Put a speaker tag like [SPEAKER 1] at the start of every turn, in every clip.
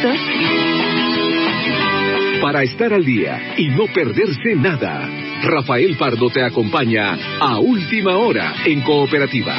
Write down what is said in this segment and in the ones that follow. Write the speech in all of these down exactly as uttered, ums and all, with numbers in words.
[SPEAKER 1] Listo.
[SPEAKER 2] Para estar al día y no perderse nada, Rafael Pardo te acompaña a Última Hora en Cooperativa.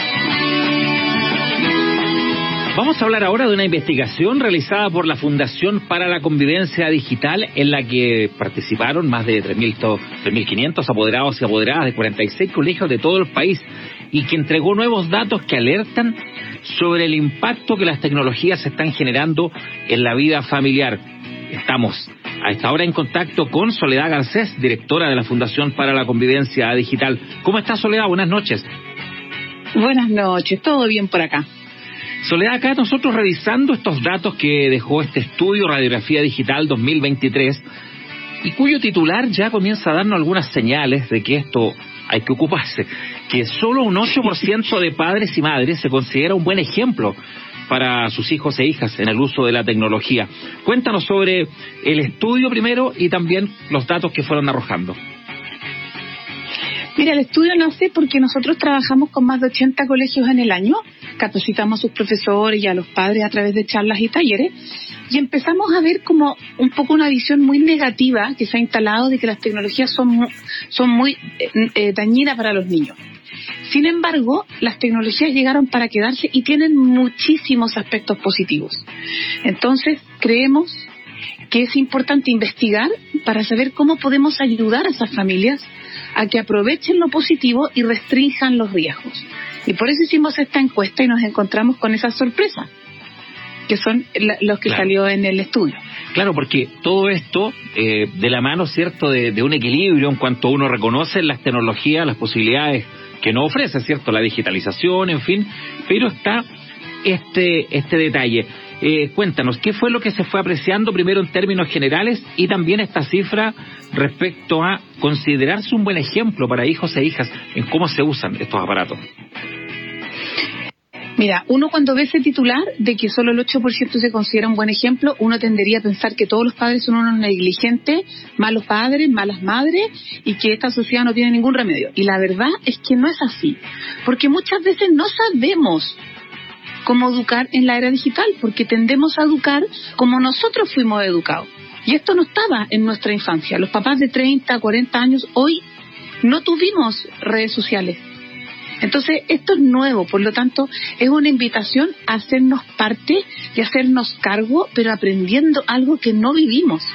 [SPEAKER 3] Vamos a hablar ahora de una investigación realizada por la Fundación para la Convivencia Digital, en la que participaron más de tres mil quinientos apoderados y apoderadas de cuarenta y seis colegios de todo el país, y que entregó nuevos datos que alertan sobre el impacto que las tecnologías están generando en la vida familiar. Estamos a esta hora en contacto con Soledad Garcés, directora de la Fundación para la Convivencia Digital. ¿Cómo estás, Soledad? Buenas noches.
[SPEAKER 1] Buenas noches, todo bien por acá.
[SPEAKER 3] Soledad, acá nosotros revisando estos datos que dejó este estudio Radiografía Digital dos mil veintitrés, y cuyo titular ya comienza a darnos algunas señales de que esto hay que ocuparse, que solo un ocho por ciento de padres y madres se considera un buen ejemplo para sus hijos e hijas en el uso de la tecnología. Cuéntanos sobre el estudio primero y también los datos que fueron arrojando.
[SPEAKER 1] Mira, el estudio nace porque nosotros trabajamos con más de ochenta colegios en el año, capacitamos a sus profesores y a los padres a través de charlas y talleres, y empezamos a ver como un poco una visión muy negativa que se ha instalado de que las tecnologías son, son muy eh, dañinas para los niños. Sin embargo, las tecnologías llegaron para quedarse y tienen muchísimos aspectos positivos. Entonces, creemos que es importante investigar para saber cómo podemos ayudar a esas familias a que aprovechen lo positivo y restrinjan los riesgos. Y por eso hicimos esta encuesta y nos encontramos con esas sorpresas, que son la, los que claro. salió en el estudio.
[SPEAKER 3] Claro, porque todo esto eh, de la mano, ¿cierto?, de, de un equilibrio en cuanto uno reconoce las tecnologías, las posibilidades que nos ofrece, ¿cierto?, la digitalización, en fin, pero está este este detalle. Eh, cuéntanos, ¿qué fue lo que se fue apreciando primero en términos generales y también esta cifra respecto a considerarse un buen ejemplo para hijos e hijas en cómo se usan estos aparatos?
[SPEAKER 1] Mira, uno cuando ve ese titular de que solo el ocho por ciento se considera un buen ejemplo, uno tendería a pensar que todos los padres son unos negligentes, malos padres, malas madres, y que esta sociedad no tiene ningún remedio. Y la verdad es que no es así, porque muchas veces no sabemos cómo educar en la era digital, porque tendemos a educar como nosotros fuimos educados. Y esto no estaba en nuestra infancia. Los papás de treinta, cuarenta años hoy no tuvimos redes sociales. Entonces, esto es nuevo, por lo tanto, es una invitación a hacernos parte y hacernos cargo, pero aprendiendo algo que no vivimos.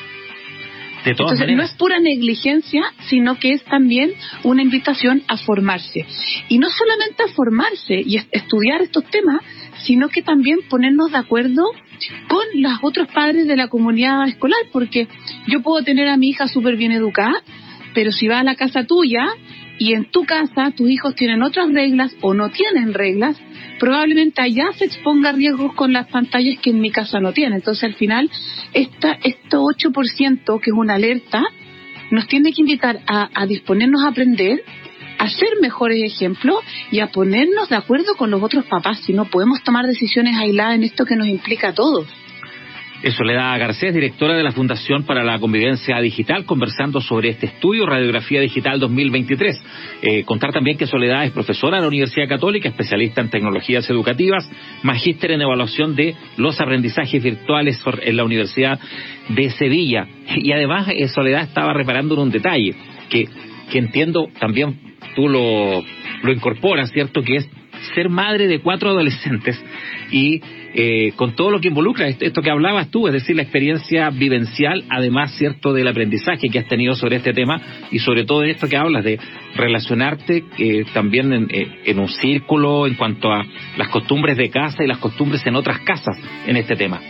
[SPEAKER 3] De todas
[SPEAKER 1] Entonces,
[SPEAKER 3] maneras,
[SPEAKER 1] no es pura negligencia, sino que es también una invitación a formarse. Y no solamente a formarse y estudiar estos temas, sino que también ponernos de acuerdo con los otros padres de la comunidad escolar, porque yo puedo tener a mi hija súper bien educada, pero si va a la casa tuya y en tu casa tus hijos tienen otras reglas o no tienen reglas, probablemente allá se exponga a riesgos con las pantallas que en mi casa no tiene. Entonces, al final, esta, este ocho por ciento, que es una alerta, nos tiene que invitar a, a disponernos a aprender, a ser mejores ejemplos y a ponernos de acuerdo con los otros papás. Si no, podemos tomar decisiones aisladas en esto que nos implica a todos.
[SPEAKER 3] Es Soledad Garcés, directora de la Fundación para la Convivencia Digital, conversando sobre este estudio Radiografía Digital dos mil veintitrés. Eh, contar también que Soledad es profesora de la Universidad Católica, especialista en tecnologías educativas, magíster en evaluación de los aprendizajes virtuales en la Universidad de Sevilla. Y además, eh, Soledad estaba reparando en un detalle que, que entiendo también tú lo, lo incorporas, ¿cierto?, que es ser madre de cuatro adolescentes y eh, con todo lo que involucra esto, esto que hablabas tú, es decir, la experiencia vivencial, además, cierto, del aprendizaje que has tenido sobre este tema y sobre todo esto que hablas de relacionarte eh, también en, en un círculo en cuanto a las costumbres de casa y las costumbres en otras casas en este tema.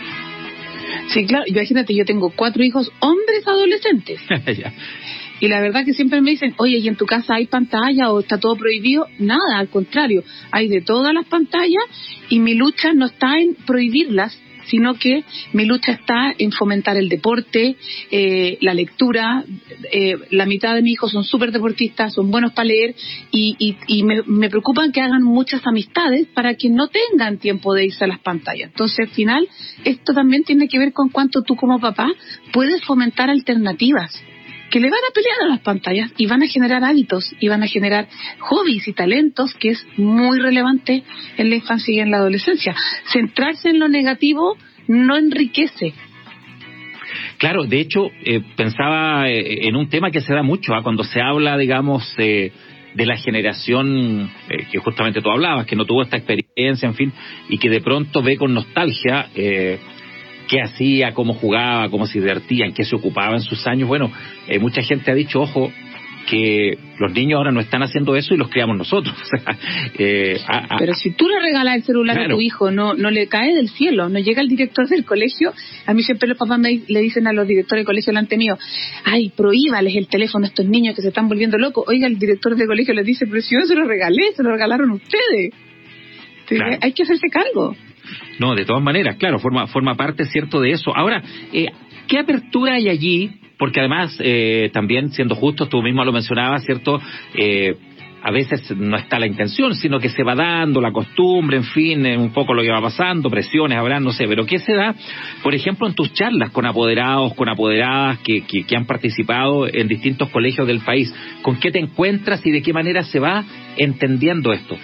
[SPEAKER 1] Sí, claro, imagínate, yo tengo cuatro hijos hombres adolescentes.
[SPEAKER 3] Ya.
[SPEAKER 1] Y la verdad que siempre me dicen, oye, ¿y en tu casa hay pantalla o está todo prohibido? Nada, al contrario, hay de todas las pantallas y mi lucha no está en prohibirlas, sino que mi lucha está en fomentar el deporte, eh, la lectura. Eh, la mitad de mis hijos son súper deportistas, son buenos para leer y, y, y me, me preocupan que hagan muchas amistades para que no tengan tiempo de irse a las pantallas. Entonces, al final, esto también tiene que ver con cuánto tú como papá puedes fomentar alternativas que le van a pelear a las pantallas y van a generar hábitos y van a generar hobbies y talentos, que es muy relevante en la infancia y en la adolescencia. Centrarse en lo negativo no enriquece.
[SPEAKER 3] Claro, de hecho, eh, pensaba eh, en un tema que se da mucho, ¿eh? Cuando se habla, digamos, eh, de la generación eh, que justamente tú hablabas, que no tuvo esta experiencia, en fin, y que de pronto ve con nostalgia eh, qué hacía, cómo jugaba, cómo se divertía, en qué se ocupaba en sus años. Bueno, eh, mucha gente ha dicho, ojo, que los niños ahora no están haciendo eso y los criamos nosotros. O sea, eh, a, a,
[SPEAKER 1] Pero si tú le regalas el celular claro. a tu hijo, no no le cae del cielo, no llega el director del colegio. A mí siempre los papás me, le dicen a los directores del colegio delante mío, ay, prohíbales el teléfono a estos niños que se están volviendo locos. Oiga, el director del colegio les dice, pero si yo se lo regalé, se lo regalaron ustedes. Claro. Hay que hacerse cargo.
[SPEAKER 3] No, de todas maneras, claro, forma forma parte, cierto, de eso. Ahora, eh, ¿qué apertura hay allí? Porque además, eh, también siendo justos, tú mismo lo mencionabas, ¿cierto? Eh, a veces no está la intención, sino que se va dando la costumbre, en fin, un poco lo que va pasando, presiones habrá, no sé, pero ¿qué se da, por ejemplo, en tus charlas con apoderados, con apoderadas que, que, que han participado en distintos colegios del país? ¿Con qué te encuentras y de qué manera se va entendiendo esto?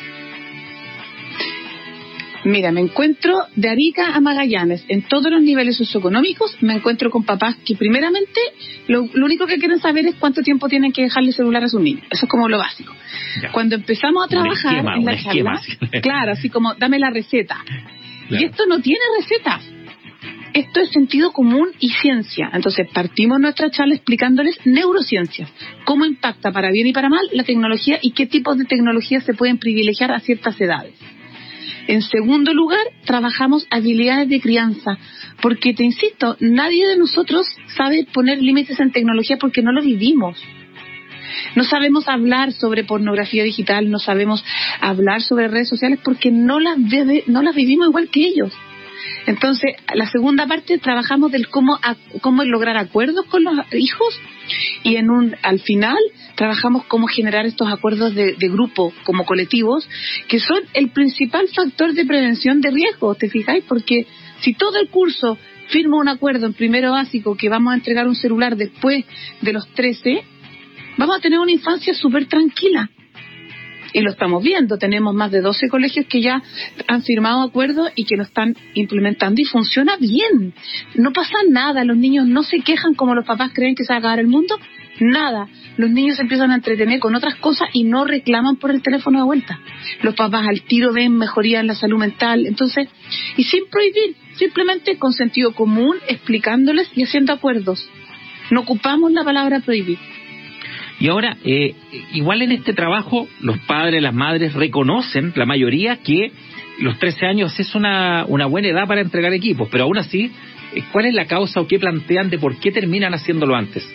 [SPEAKER 1] Mira, me encuentro de Arica a Magallanes, en todos los niveles socioeconómicos, me encuentro con papás que primeramente lo, lo único que quieren saber es cuánto tiempo tienen que dejarle el celular a sus niños. Eso es como lo básico. Ya. Cuando empezamos a trabajar
[SPEAKER 3] esquema,
[SPEAKER 1] en la charla, claro, así como dame la receta. Claro. Y esto no tiene receta. Esto es sentido común y ciencia. Entonces partimos nuestra charla explicándoles neurociencias, cómo impacta para bien y para mal la tecnología y qué tipos de tecnologías se pueden privilegiar a ciertas edades. En segundo lugar, trabajamos habilidades de crianza, porque te insisto, nadie de nosotros sabe poner límites en tecnología porque no lo vivimos. No sabemos hablar sobre pornografía digital, no sabemos hablar sobre redes sociales porque no las, debe, no las vivimos igual que ellos. Entonces, la segunda parte trabajamos del cómo, a, cómo lograr acuerdos con los hijos y en un al final trabajamos cómo generar estos acuerdos de, de grupo como colectivos, que son el principal factor de prevención de riesgos, ¿te fijáis? Porque si todo el curso firma un acuerdo en primero básico que vamos a entregar un celular después de los trece, vamos a tener una infancia súper tranquila. Y lo estamos viendo, tenemos más de doce colegios que ya han firmado acuerdos y que lo están implementando y funciona bien. No pasa nada, los niños no se quejan como los papás creen que se va a acabar el mundo, nada. Los niños se empiezan a entretener con otras cosas y no reclaman por el teléfono de vuelta. Los papás al tiro ven mejoría en la salud mental, entonces, y sin prohibir, simplemente con sentido común, explicándoles y haciendo acuerdos. No ocupamos la palabra prohibir.
[SPEAKER 3] Y ahora, eh, igual en este trabajo, los padres, las madres reconocen, la mayoría, que los trece años es una, una buena edad para entregar equipos, pero aún así, ¿cuál es la causa o qué plantean de por qué terminan haciéndolo antes?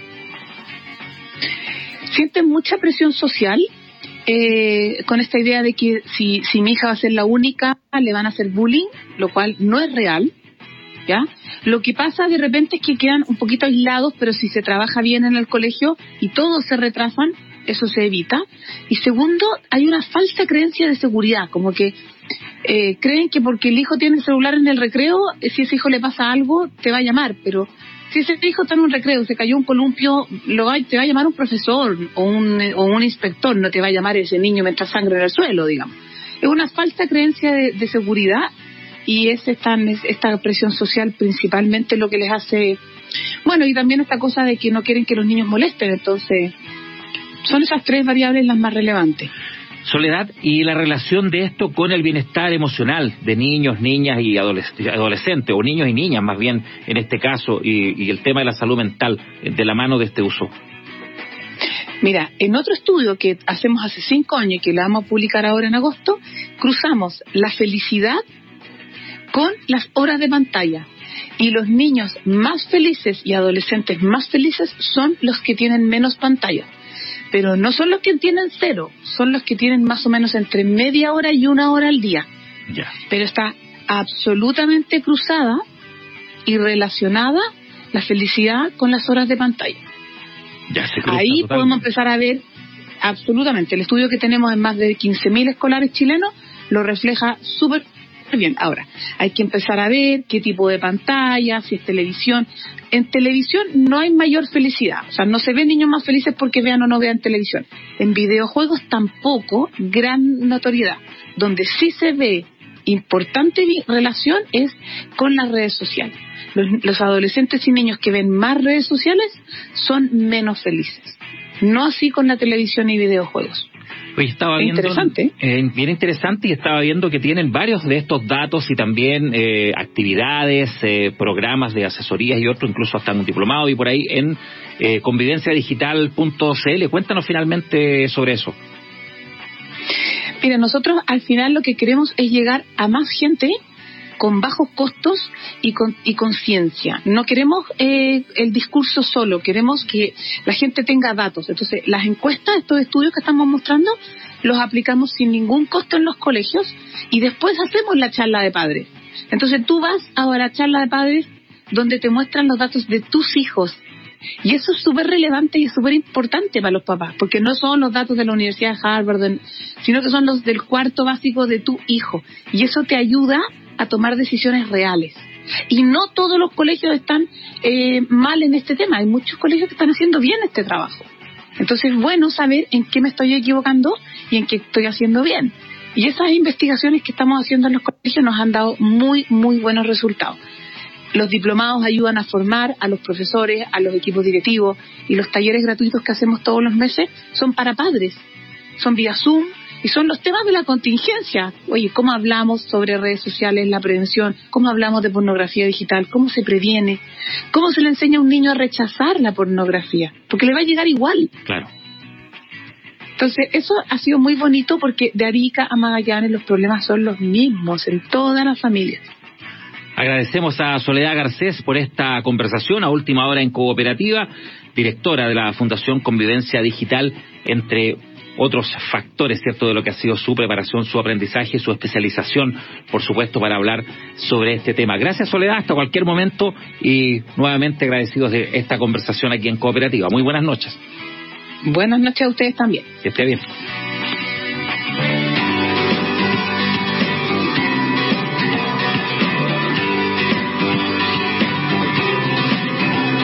[SPEAKER 1] Sienten mucha presión social eh, con esta idea de que si, si mi hija va a ser la única, le van a hacer bullying, lo cual no es real. ¿Ya? Lo que pasa de repente es que quedan un poquito aislados, pero si se trabaja bien en el colegio y todos se retrasan, eso se evita. Y segundo, hay una falsa creencia de seguridad, como que eh, creen que porque el hijo tiene el celular en el recreo, si ese hijo le pasa algo, te va a llamar, pero si ese hijo está en un recreo, se cayó un columpio, lo va, te va a llamar un profesor o un, o un inspector, no te va a llamar ese niño mientras sangre en el suelo, digamos. Es una falsa creencia de, de seguridad. Y es esta, esta presión social principalmente lo que les hace... Bueno, y también esta cosa de que no quieren que los niños molesten, entonces son esas tres variables las más relevantes.
[SPEAKER 3] Soledad, ¿y la relación de esto con el bienestar emocional de niños, niñas y adolescentes, o niños y niñas más bien en este caso, y, y el tema de la salud mental de la mano de este uso?
[SPEAKER 1] Mira, en otro estudio que hacemos hace cinco años y que lo vamos a publicar ahora en agosto, cruzamos la felicidad con las horas de pantalla. Y los niños más felices y adolescentes más felices son los que tienen menos pantalla. Pero no son los que tienen cero, son los que tienen más o menos entre media hora y una hora al día.
[SPEAKER 3] Ya.
[SPEAKER 1] Pero está absolutamente cruzada y relacionada la felicidad con las horas de pantalla.
[SPEAKER 3] Ya se cruza,
[SPEAKER 1] ahí
[SPEAKER 3] totalmente.
[SPEAKER 1] Podemos empezar a ver absolutamente. El estudio que tenemos en más de quince mil escolares chilenos lo refleja súper bien. Ahora, hay que empezar a ver qué tipo de pantalla, si es televisión. En televisión no hay mayor felicidad, o sea, no se ven niños más felices porque vean o no vean televisión. En videojuegos tampoco gran notoriedad. Donde sí se ve importante relación es con las redes sociales. Los, los adolescentes y niños que ven más redes sociales son menos felices. No así con la televisión y videojuegos.
[SPEAKER 3] Oye, estaba viendo,
[SPEAKER 1] interesante.
[SPEAKER 3] Eh, bien interesante, y estaba viendo que tienen varios de estos datos y también eh, actividades, eh, programas de asesorías y otros, incluso hasta un diplomado y por ahí en eh, convivencia digital punto c l. Cuéntanos finalmente sobre eso.
[SPEAKER 1] Mira, nosotros al final lo que queremos es llegar a más gente con bajos costos y con y conciencia. No queremos eh, el discurso solo, queremos que la gente tenga datos. Entonces, las encuestas, estos estudios que estamos mostrando, los aplicamos sin ningún costo en los colegios y después hacemos la charla de padres. Entonces, tú vas a la charla de padres donde te muestran los datos de tus hijos. Y eso es súper relevante y es súper importante para los papás, porque no son los datos de la Universidad de Harvard, sino que son los del cuarto básico de tu hijo. Y eso te ayuda a tomar decisiones reales. Y no todos los colegios están eh, mal en este tema. Hay muchos colegios que están haciendo bien este trabajo. Entonces es bueno saber en qué me estoy equivocando y en qué estoy haciendo bien. Y esas investigaciones que estamos haciendo en los colegios nos han dado muy, muy buenos resultados. Los diplomados ayudan a formar a los profesores, a los equipos directivos, y los talleres gratuitos que hacemos todos los meses son para padres. Son vía Zoom y son los temas de la contingencia. Oye, ¿cómo hablamos sobre redes sociales, la prevención? ¿Cómo hablamos de pornografía digital? ¿Cómo se previene? ¿Cómo se le enseña a un niño a rechazar la pornografía? Porque le va a llegar igual.
[SPEAKER 3] Claro.
[SPEAKER 1] Entonces, eso ha sido muy bonito porque de Arica a Magallanes los problemas son los mismos en todas las familias.
[SPEAKER 3] Agradecemos a Soledad Garcés por esta conversación a última hora en Cooperativa, directora de la Fundación Convivencia Digital, entre otros factores, ¿cierto?, de lo que ha sido su preparación, su aprendizaje, su especialización, por supuesto, para hablar sobre este tema. Gracias, Soledad, hasta cualquier momento, y nuevamente agradecidos de esta conversación aquí en Cooperativa. Muy buenas noches.
[SPEAKER 1] Buenas noches a ustedes también.
[SPEAKER 3] Que esté bien.